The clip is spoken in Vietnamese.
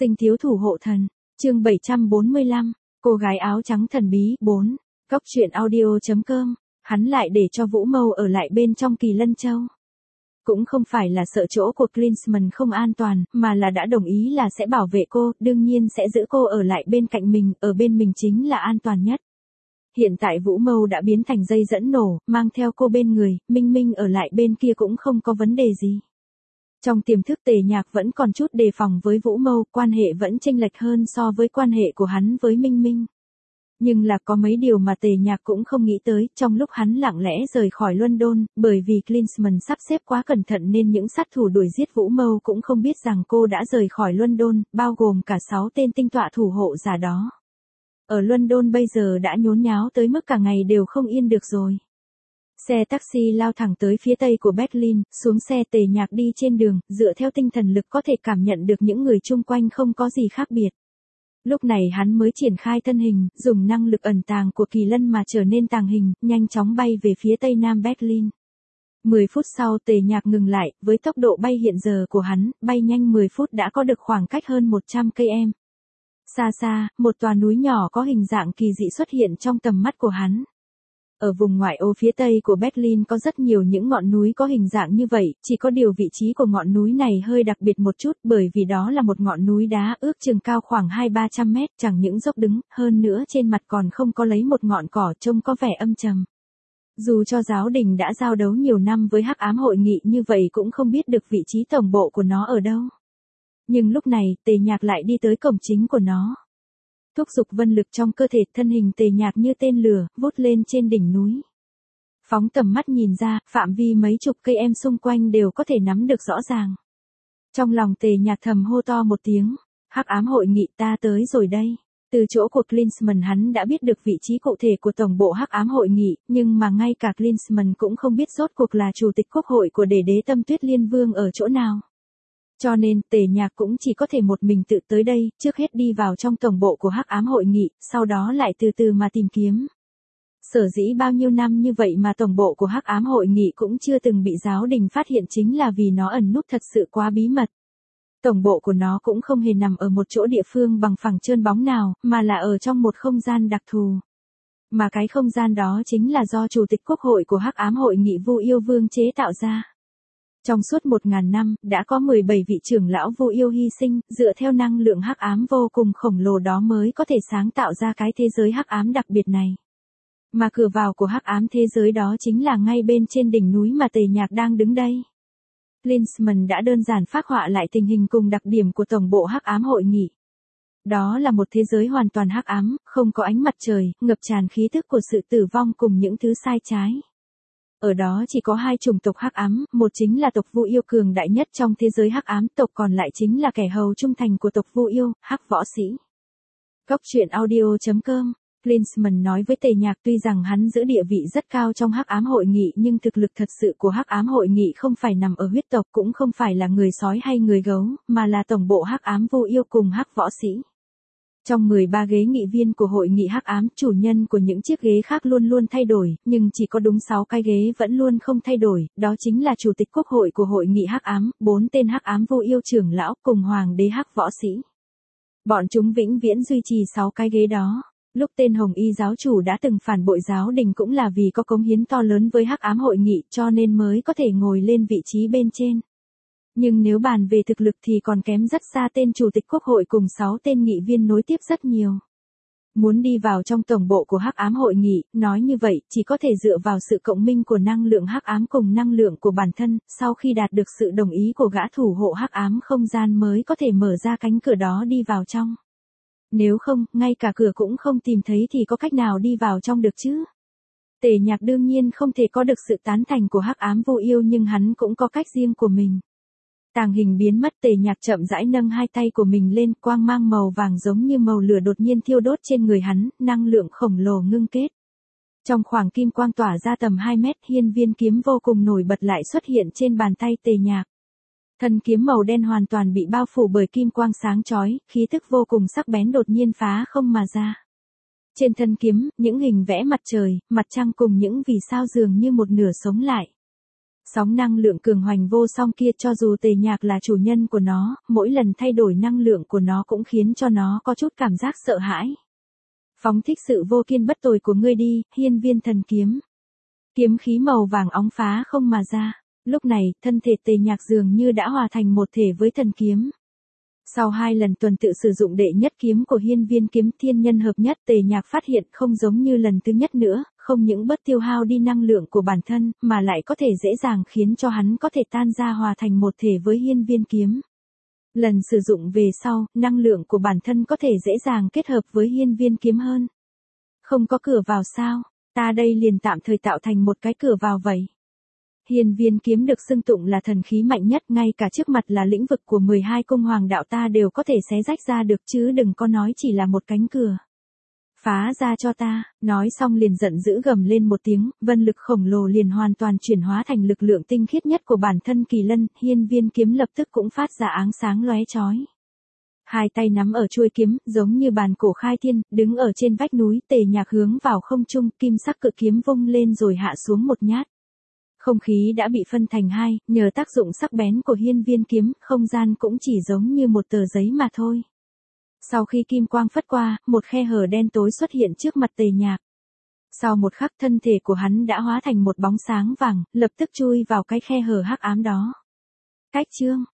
Sinh thiếu thủ hộ thần, chương 745, cô gái áo trắng thần bí 4, Cóc truyện audio.com, hắn lại để cho Vũ Mâu ở lại bên trong Kỳ Lân Châu. Cũng không phải là sợ chỗ của Klinsmann không an toàn, mà là đã đồng ý là sẽ bảo vệ cô, đương nhiên sẽ giữ cô ở lại bên cạnh mình, ở bên mình chính là an toàn nhất. Hiện tại Vũ Mâu đã biến thành dây dẫn nổ, mang theo cô bên người, Minh Minh ở lại bên kia cũng không có vấn đề gì. Trong tiềm thức Tề Nhạc vẫn còn chút đề phòng với Vũ Mâu, quan hệ vẫn chênh lệch hơn so với quan hệ của hắn với Minh Minh. Nhưng là có mấy điều mà Tề Nhạc cũng không nghĩ tới, trong lúc hắn lặng lẽ rời khỏi London, bởi vì Klinsmann sắp xếp quá cẩn thận nên những sát thủ đuổi giết Vũ Mâu cũng không biết rằng cô đã rời khỏi London, bao gồm cả 6 tên tinh tọa thủ hộ giả đó. Ở London bây giờ đã nhốn nháo tới mức cả ngày đều không yên được rồi. Xe taxi lao thẳng tới phía tây của Berlin, xuống xe Tề Nhạc đi trên đường, dựa theo tinh thần lực có thể cảm nhận được những người chung quanh không có gì khác biệt. Lúc này hắn mới triển khai thân hình, dùng năng lực ẩn tàng của Kỳ Lân mà trở nên tàng hình, nhanh chóng bay về phía tây nam Berlin. 10 phút sau Tề Nhạc ngừng lại, với tốc độ bay hiện giờ của hắn, bay nhanh 10 phút đã có được khoảng cách hơn 100 km. Xa xa, một tòa núi nhỏ có hình dạng kỳ dị xuất hiện trong tầm mắt của hắn. Ở vùng ngoại ô phía tây của Berlin có rất nhiều những ngọn núi có hình dạng như vậy, chỉ có điều vị trí của ngọn núi này hơi đặc biệt một chút bởi vì đó là một ngọn núi đá ước chừng cao khoảng 200-300 mét, chẳng những dốc đứng, hơn nữa trên mặt còn không có lấy một ngọn cỏ trông có vẻ âm trầm. Dù cho giáo đình đã giao đấu nhiều năm với Hắc Ám Hội Nghị như vậy cũng không biết được vị trí tổng bộ của nó ở đâu. Nhưng lúc này, Tề Nhạc lại đi tới cổng chính của nó. Thúc giục vân lực trong cơ thể, thân hình Tề Nhạc như tên lửa, vút lên trên đỉnh núi. Phóng tầm mắt nhìn ra, phạm vi mấy chục cây em xung quanh đều có thể nắm được rõ ràng. Trong lòng Tề Nhạc thầm hô to một tiếng, Hắc Ám Hội Nghị ta tới rồi đây. Từ chỗ của Klinsmann hắn đã biết được vị trí cụ thể của tổng bộ Hắc Ám Hội Nghị, nhưng mà ngay cả Klinsmann cũng không biết rốt cuộc là chủ tịch quốc hội của Đế đế Tâm Tuyết Liên Vương ở chỗ nào. Cho nên, Tề Nhạc cũng chỉ có thể một mình tự tới đây, trước hết đi vào trong tổng bộ của Hắc Ám Hội Nghị, sau đó lại từ từ mà tìm kiếm. Sở dĩ bao nhiêu năm như vậy mà tổng bộ của Hắc Ám Hội Nghị cũng chưa từng bị giáo đình phát hiện chính là vì nó ẩn núp thật sự quá bí mật. Tổng bộ của nó cũng không hề nằm ở một chỗ địa phương bằng phẳng trơn bóng nào, mà là ở trong một không gian đặc thù. Mà cái không gian đó chính là do Chủ tịch Quốc hội của Hắc Ám Hội Nghị Vu Yêu Vương chế tạo ra. Trong suốt 1000 năm, đã có 17 vị trưởng lão Vu Yêu hy sinh, dựa theo năng lượng hắc ám vô cùng khổng lồ đó mới có thể sáng tạo ra cái thế giới hắc ám đặc biệt này. Mà cửa vào của hắc ám thế giới đó chính là ngay bên trên đỉnh núi mà Tề Nhạc đang đứng đây. Klinsmann đã đơn giản phác họa lại tình hình cùng đặc điểm của tổng bộ Hắc Ám Hội Nghị. Đó là một thế giới hoàn toàn hắc ám, không có ánh mặt trời, ngập tràn khí tức của sự tử vong cùng những thứ sai trái. Ở đó chỉ có 2 chủng tộc hắc ám, một chính là tộc Vu Yêu cường đại nhất trong thế giới hắc ám, tộc còn lại chính là kẻ hầu trung thành của tộc Vu Yêu, Hắc Võ Sĩ. Cóc truyện audio.com, Klinsmann nói với Tề Nhạc tuy rằng hắn giữ địa vị rất cao trong Hắc Ám Hội Nghị nhưng thực lực thật sự của Hắc Ám Hội Nghị không phải nằm ở huyết tộc cũng không phải là người sói hay người gấu, mà là tổng bộ Hắc Ám Vu Yêu cùng Hắc Võ Sĩ. Trong 13 ghế nghị viên của hội nghị hắc ám, chủ nhân của những chiếc ghế khác luôn luôn thay đổi, nhưng chỉ có đúng 6 cái ghế vẫn luôn không thay đổi, đó chính là chủ tịch quốc hội của hội nghị hắc ám, 4 tên hắc ám Vu Yêu trưởng lão cùng hoàng đế Hắc Võ Sĩ. Bọn chúng vĩnh viễn duy trì 6 cái ghế đó. Lúc tên Hồng Y giáo chủ đã từng phản bội giáo đình cũng là vì có cống hiến to lớn với hắc ám hội nghị cho nên mới có thể ngồi lên vị trí bên trên. Nhưng nếu bàn về thực lực thì còn kém rất xa tên chủ tịch quốc hội cùng 6 tên nghị viên nối tiếp rất nhiều. Muốn đi vào trong tổng bộ của Hắc Ám Hội Nghị, nói như vậy, chỉ có thể dựa vào sự cộng minh của năng lượng hắc ám cùng năng lượng của bản thân, sau khi đạt được sự đồng ý của gã thủ hộ hắc ám không gian mới có thể mở ra cánh cửa đó đi vào trong. Nếu không, ngay cả cửa cũng không tìm thấy thì có cách nào đi vào trong được chứ? Tề Nhạc đương nhiên không thể có được sự tán thành của Hắc Ám Vu Yêu nhưng hắn cũng có cách riêng của mình. Tàng hình biến mất, Tề Nhạc chậm rãi nâng 2 tay của mình lên, quang mang màu vàng giống như màu lửa đột nhiên thiêu đốt trên người hắn, năng lượng khổng lồ ngưng kết. Trong khoảng kim quang tỏa ra tầm 2 mét, hiên viên kiếm vô cùng nổi bật lại xuất hiện trên bàn tay Tề Nhạc. Thân kiếm màu đen hoàn toàn bị bao phủ bởi kim quang sáng chói, khí tức vô cùng sắc bén đột nhiên phá không mà ra. Trên thân kiếm, những hình vẽ mặt trời, mặt trăng cùng những vì sao dường như một nửa sống lại. Sóng năng lượng cường hoành vô song kia cho dù Tề Nhạc là chủ nhân của nó, mỗi lần thay đổi năng lượng của nó cũng khiến cho nó có chút cảm giác sợ hãi. Phóng thích sự vô kiên bất tồi của ngươi đi, hiên viên thần kiếm. Kiếm khí màu vàng óng phá không mà ra. Lúc này, thân thể Tề Nhạc dường như đã hòa thành một thể với thần kiếm. Sau 2 lần tuần tự sử dụng đệ nhất kiếm của hiên viên kiếm thiên nhân hợp nhất, Tề Nhạc phát hiện không giống như lần thứ nhất nữa, không những bớt tiêu hao đi năng lượng của bản thân, mà lại có thể dễ dàng khiến cho hắn có thể tan ra hòa thành một thể với hiên viên kiếm. Lần sử dụng về sau, năng lượng của bản thân có thể dễ dàng kết hợp với hiên viên kiếm hơn. Không có cửa vào sao, ta đây liền tạm thời tạo thành một cái cửa vào vậy. Hiên viên kiếm được xưng tụng là thần khí mạnh nhất, ngay cả trước mặt là lĩnh vực của 12 cung hoàng đạo ta đều có thể xé rách ra được chứ đừng có nói chỉ là một cánh cửa. Phá ra cho ta, nói xong liền giận dữ gầm lên một tiếng, vân lực khổng lồ liền hoàn toàn chuyển hóa thành lực lượng tinh khiết nhất của bản thân kỳ lân, hiên viên kiếm lập tức cũng phát ra áng sáng lóe chói. 2 tay nắm ở chuôi kiếm, giống như bàn cổ khai thiên, đứng ở trên vách núi, Tề Nhạc hướng vào không trung, kim sắc cự kiếm vung lên rồi hạ xuống một nhát. Không khí đã bị phân thành 2, nhờ tác dụng sắc bén của hiên viên kiếm, không gian cũng chỉ giống như một tờ giấy mà thôi. Sau khi kim quang phất qua, một khe hở đen tối xuất hiện trước mặt Tề Nhạc. Sau một khắc thân thể của hắn đã hóa thành một bóng sáng vàng, lập tức chui vào cái khe hở hắc ám đó. Cách chương